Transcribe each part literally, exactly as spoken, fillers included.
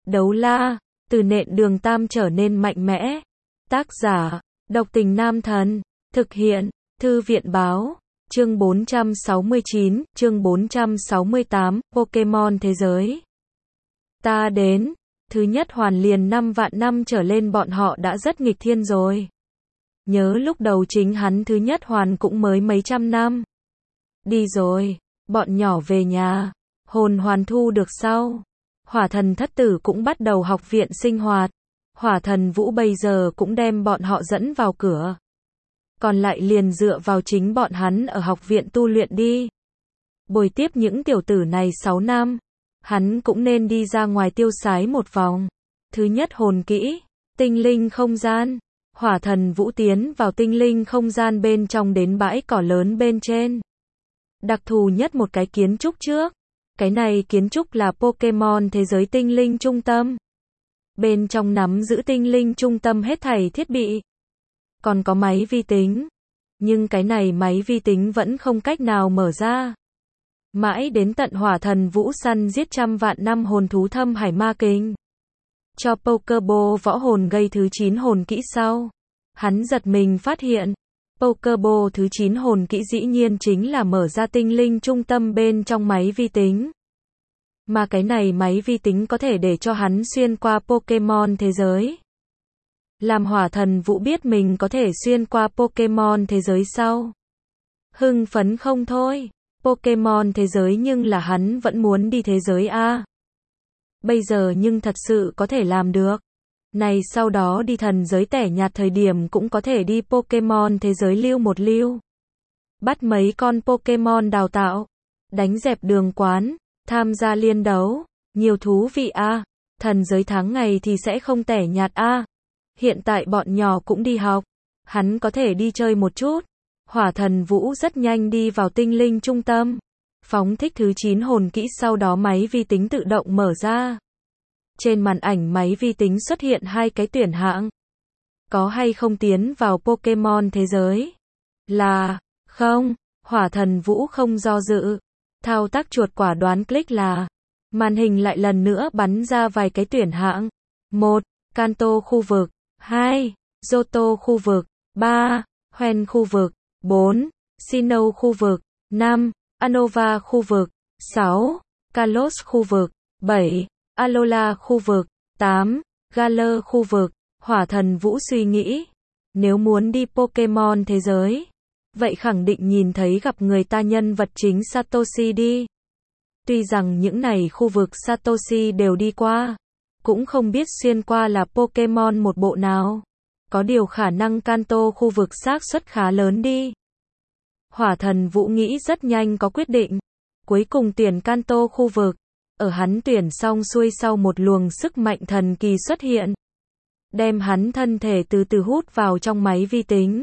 Đấu la, từ nện đường tam trở nên mạnh mẽ. Tác giả, độc tình nam thần. Thực hiện, thư viện báo. Chương bốn trăm sáu mươi chín, chương bốn trăm sáu mươi tám, Pokemon thế giới. Ta đến. Thứ nhất hoàn liền năm vạn năm trở lên bọn họ đã rất nghịch thiên rồi. Nhớ lúc đầu chính hắn thứ nhất hoàn cũng mới mấy trăm năm. Đi rồi, bọn nhỏ về nhà. Hồn hoàn thu được sau. Hỏa thần thất tử cũng bắt đầu học viện sinh hoạt. Hỏa thần vũ bây giờ cũng đem bọn họ dẫn vào cửa. Còn lại liền dựa vào chính bọn hắn ở học viện tu luyện đi. Bồi tiếp những tiểu tử này sáu năm. Hắn cũng nên đi ra ngoài tiêu sái một vòng. Thứ nhất hồn kỹ, tinh linh không gian. Hỏa thần vũ tiến vào tinh linh không gian bên trong đến bãi cỏ lớn bên trên. Đặc thù nhất một cái kiến trúc trước. Cái này kiến trúc là Pokemon thế giới tinh linh trung tâm. Bên trong nắm giữ tinh linh trung tâm hết thảy thiết bị. Còn có máy vi tính. Nhưng cái này máy vi tính vẫn không cách nào mở ra. Mãi đến tận hỏa thần vũ săn giết trăm vạn năm hồn thú thâm hải ma kinh. Cho Pokeball võ hồn gây thứ chín hồn kỹ sau. Hắn giật mình phát hiện. Pokeball thứ chín hồn kỹ dĩ nhiên chính là mở ra tinh linh trung tâm bên trong máy vi tính. Mà cái này máy vi tính có thể để cho hắn xuyên qua Pokemon thế giới. Làm hỏa thần vũ biết mình có thể xuyên qua Pokemon thế giới sau. Hưng phấn không thôi. Pokemon thế giới nhưng là hắn vẫn muốn đi thế giới A. Bây giờ nhưng thật sự có thể làm được. Này sau đó đi thần giới tẻ nhạt thời điểm cũng có thể đi Pokemon thế giới lưu một lưu. Bắt mấy con Pokemon đào tạo. Đánh dẹp đường quán. Tham gia liên đấu. Nhiều thú vị A. Thần giới tháng ngày thì sẽ không tẻ nhạt A. Hiện tại bọn nhỏ cũng đi học. Hắn có thể đi chơi một chút. Hỏa thần vũ rất nhanh đi vào tinh linh trung tâm. Phóng thích thứ chín hồn kỹ sau đó máy vi tính tự động mở ra. Trên màn ảnh máy vi tính xuất hiện hai cái tuyển hạng. Có hay không tiến vào Pokemon thế giới? Là, không. Hỏa thần vũ không do dự. Thao tác chuột quả đoán click là. Màn hình lại lần nữa bắn ra vài cái tuyển hạng. một. Kanto khu vực. hai. Johto khu vực. ba. Hoenn khu vực. bốn. Sinnoh khu vực. năm. Unova khu vực. sáu. Kalos khu vực. bảy. Alola khu vực. tám. Galar khu vực. Hỏa thần vũ suy nghĩ. Nếu muốn đi Pokemon thế giới. Vậy khẳng định nhìn thấy gặp người ta nhân vật chính Satoshi đi. Tuy rằng những này khu vực Satoshi đều đi qua. Cũng không biết xuyên qua là Pokemon một bộ nào. Có điều khả năng Kanto khu vực xác suất khá lớn đi. Hỏa thần vũ nghĩ rất nhanh có quyết định. Cuối cùng tuyển Kanto khu vực. Ở hắn tuyển xong xuôi sau một luồng sức mạnh thần kỳ xuất hiện. Đem hắn thân thể từ từ hút vào trong máy vi tính.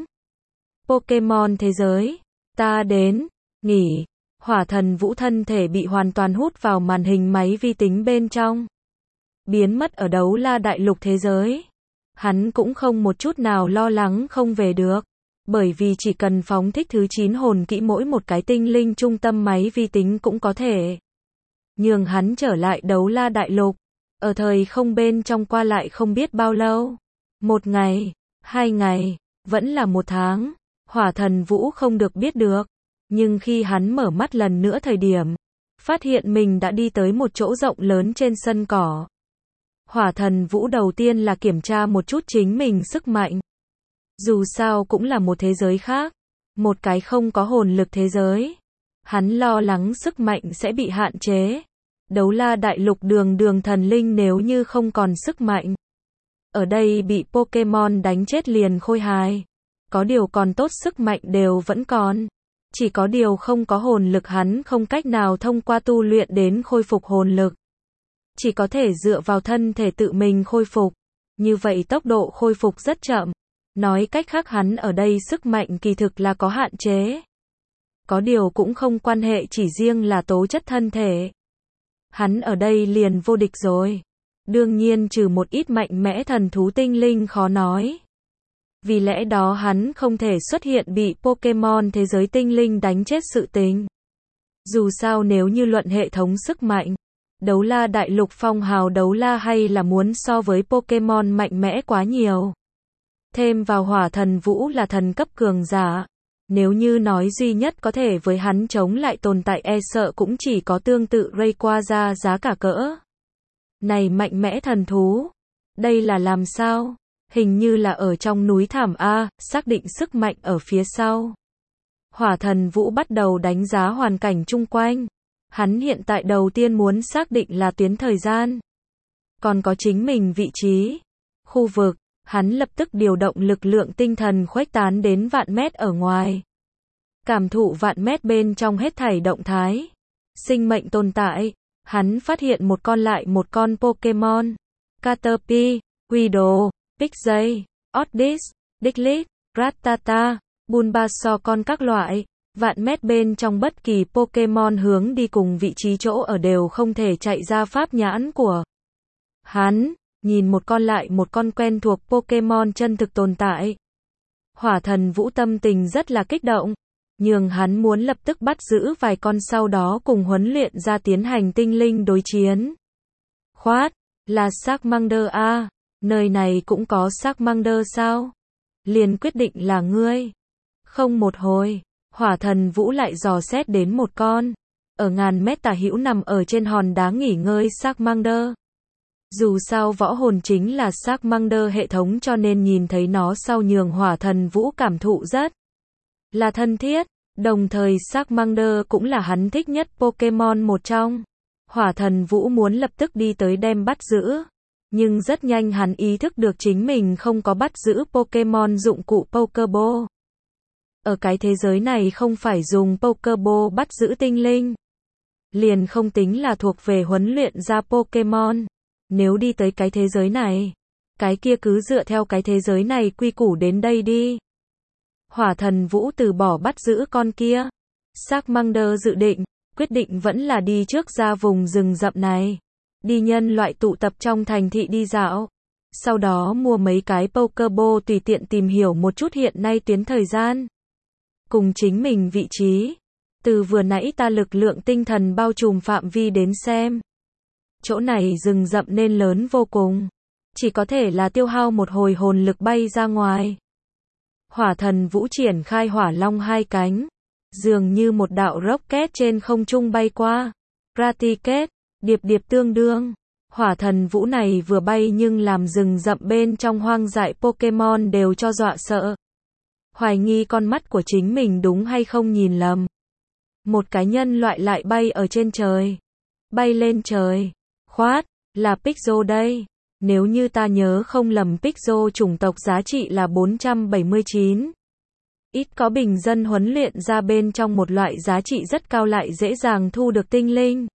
Pokemon thế giới. Ta đến. Nghỉ. Hỏa thần vũ thân thể bị hoàn toàn hút vào màn hình máy vi tính bên trong. Biến mất ở đấu la đại lục thế giới. Hắn cũng không một chút nào lo lắng không về được. Bởi vì chỉ cần phóng thích thứ chín hồn kỹ mỗi một cái tinh linh trung tâm máy vi tính cũng có thể. Nhường hắn trở lại đấu la đại lục. Ở thời không bên trong qua lại không biết bao lâu. Một ngày, hai ngày, vẫn là một tháng. Hỏa thần vũ không được biết được. Nhưng khi hắn mở mắt lần nữa thời điểm. Phát hiện mình đã đi tới một chỗ rộng lớn trên sân cỏ. Hỏa thần vũ đầu tiên là kiểm tra một chút chính mình sức mạnh. Dù sao cũng là một thế giới khác. Một cái không có hồn lực thế giới. Hắn lo lắng sức mạnh sẽ bị hạn chế. Đấu la đại lục đường đường thần linh nếu như không còn sức mạnh. Ở đây bị Pokemon đánh chết liền khôi hài. Có điều còn tốt sức mạnh đều vẫn còn. Chỉ có điều không có hồn lực hắn không cách nào thông qua tu luyện đến khôi phục hồn lực. Chỉ có thể dựa vào thân thể tự mình khôi phục. Như vậy tốc độ khôi phục rất chậm. Nói cách khác hắn ở đây sức mạnh kỳ thực là có hạn chế. Có điều cũng không quan hệ chỉ riêng là tố chất thân thể. Hắn ở đây liền vô địch rồi. Đương nhiên trừ một ít mạnh mẽ thần thú tinh linh khó nói. Vì lẽ đó hắn không thể xuất hiện bị Pokemon thế giới tinh linh đánh chết sự tình. Dù sao nếu như luận hệ thống sức mạnh, Đấu la đại lục phong hào đấu la hay là muốn so với Pokemon mạnh mẽ quá nhiều. Thêm vào hỏa thần vũ là thần cấp cường giả. Nếu như nói duy nhất có thể với hắn chống lại tồn tại e sợ cũng chỉ có tương tự Rayquaza giá cả cỡ. Này mạnh mẽ thần thú. Đây là làm sao? Hình như là ở trong núi thảm A, xác định sức mạnh ở phía sau. Hỏa thần vũ bắt đầu đánh giá hoàn cảnh chung quanh. Hắn hiện tại đầu tiên muốn xác định là tuyến thời gian. Còn có chính mình vị trí. Khu vực, hắn lập tức điều động lực lượng tinh thần khuếch tán đến vạn mét ở ngoài. Cảm thụ vạn mét bên trong hết thảy động thái. Sinh mệnh tồn tại, hắn phát hiện một con lại một con Pokemon. Caterpie, Weedle, Pixie, Oddish, Diglett, Rattata, Bulbasaur con các loại. Vạn mét bên trong bất kỳ Pokemon hướng đi cùng vị trí chỗ ở đều không thể chạy ra pháp nhãn của hắn, nhìn một con lại một con quen thuộc Pokemon chân thực tồn tại. Hỏa thần vũ tâm tình rất là kích động, nhưng hắn muốn lập tức bắt giữ vài con sau đó cùng huấn luyện ra tiến hành tinh linh đối chiến. Khoát, là Charmander a, nơi này cũng có Charmander sao? Liền quyết định là ngươi. Không một hồi. Hỏa thần vũ lại dò xét đến một con. Ở ngàn mét tả hữu nằm ở trên hòn đá nghỉ ngơi Charmander. Dù sao võ hồn chính là Charmander hệ thống cho nên nhìn thấy nó sau nhường hỏa thần vũ cảm thụ rất là thân thiết. Đồng thời Charmander cũng là hắn thích nhất Pokemon một trong. Hỏa thần vũ muốn lập tức đi tới đem bắt giữ. Nhưng rất nhanh hắn ý thức được chính mình không có bắt giữ Pokemon dụng cụ Pokeball. Ở cái thế giới này không phải dùng Pokeball bắt giữ tinh linh. Liền không tính là thuộc về huấn luyện ra Pokemon. Nếu đi tới cái thế giới này, cái kia cứ dựa theo cái thế giới này quy củ đến đây đi. Hỏa thần vũ từ bỏ bắt giữ con kia. Charmander dự định, quyết định vẫn là đi trước ra vùng rừng rậm này. Đi nhân loại tụ tập trong thành thị đi dạo. Sau đó mua mấy cái Pokeball tùy tiện tìm hiểu một chút hiện nay tuyến thời gian. Cùng chính mình vị trí. Từ vừa nãy ta lực lượng tinh thần bao trùm phạm vi đến xem. Chỗ này rừng rậm nên lớn vô cùng. Chỉ có thể là tiêu hao một hồi hồn lực bay ra ngoài. Hỏa thần vũ triển khai hỏa long hai cánh. Dường như một đạo rocket trên không trung bay qua. Ratiket, điệp điệp tương đương. Hỏa thần vũ này vừa bay nhưng làm rừng rậm bên trong hoang dại Pokemon đều cho dọa sợ. Hoài nghi con mắt của chính mình đúng hay không nhìn lầm. Một cái nhân loại lại bay ở trên trời. Bay lên trời. Khoát, là Pixel đây. Nếu như ta nhớ không lầm Pixel chủng tộc giá trị là bốn trăm bảy mươi chín. Ít có bình dân huấn luyện ra bên trong một loại giá trị rất cao lại dễ dàng thu được tinh linh.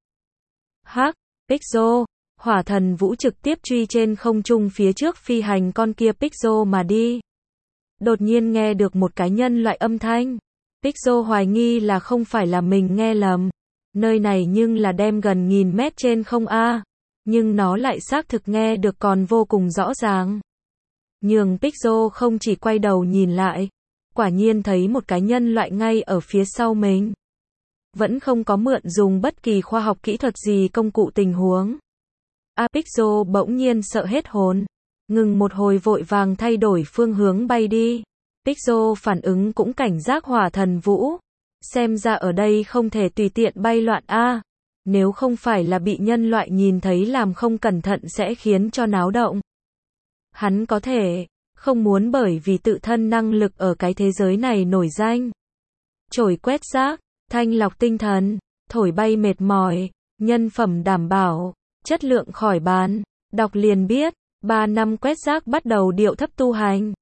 Hắc, Pixel, hỏa thần vũ trực tiếp truy trên không trung phía trước phi hành con kia Pixel mà đi. Đột nhiên nghe được một cái nhân loại âm thanh. Pixel hoài nghi là không phải là mình nghe lầm. Nơi này nhưng là đem gần nghìn mét trên không a. Nhưng nó lại xác thực nghe được còn vô cùng rõ ràng. Nhường Pixel không chỉ quay đầu nhìn lại. Quả nhiên thấy một cái nhân loại ngay ở phía sau mình. Vẫn không có mượn dùng bất kỳ khoa học kỹ thuật gì công cụ tình huống. A Pixel bỗng nhiên sợ hết hồn. Ngừng một hồi vội vàng thay đổi phương hướng bay đi. Pixel phản ứng cũng cảnh giác hỏa thần vũ. Xem ra ở đây không thể tùy tiện bay loạn a. Nếu không phải là bị nhân loại nhìn thấy làm không cẩn thận sẽ khiến cho náo động. Hắn có thể không muốn bởi vì tự thân năng lực ở cái thế giới này nổi danh. Chổi quét rác, thanh lọc tinh thần, thổi bay mệt mỏi, nhân phẩm đảm bảo, chất lượng khỏi bán. Đọc liền biết, ba năm quét rác bắt đầu điệu thấp tu hành.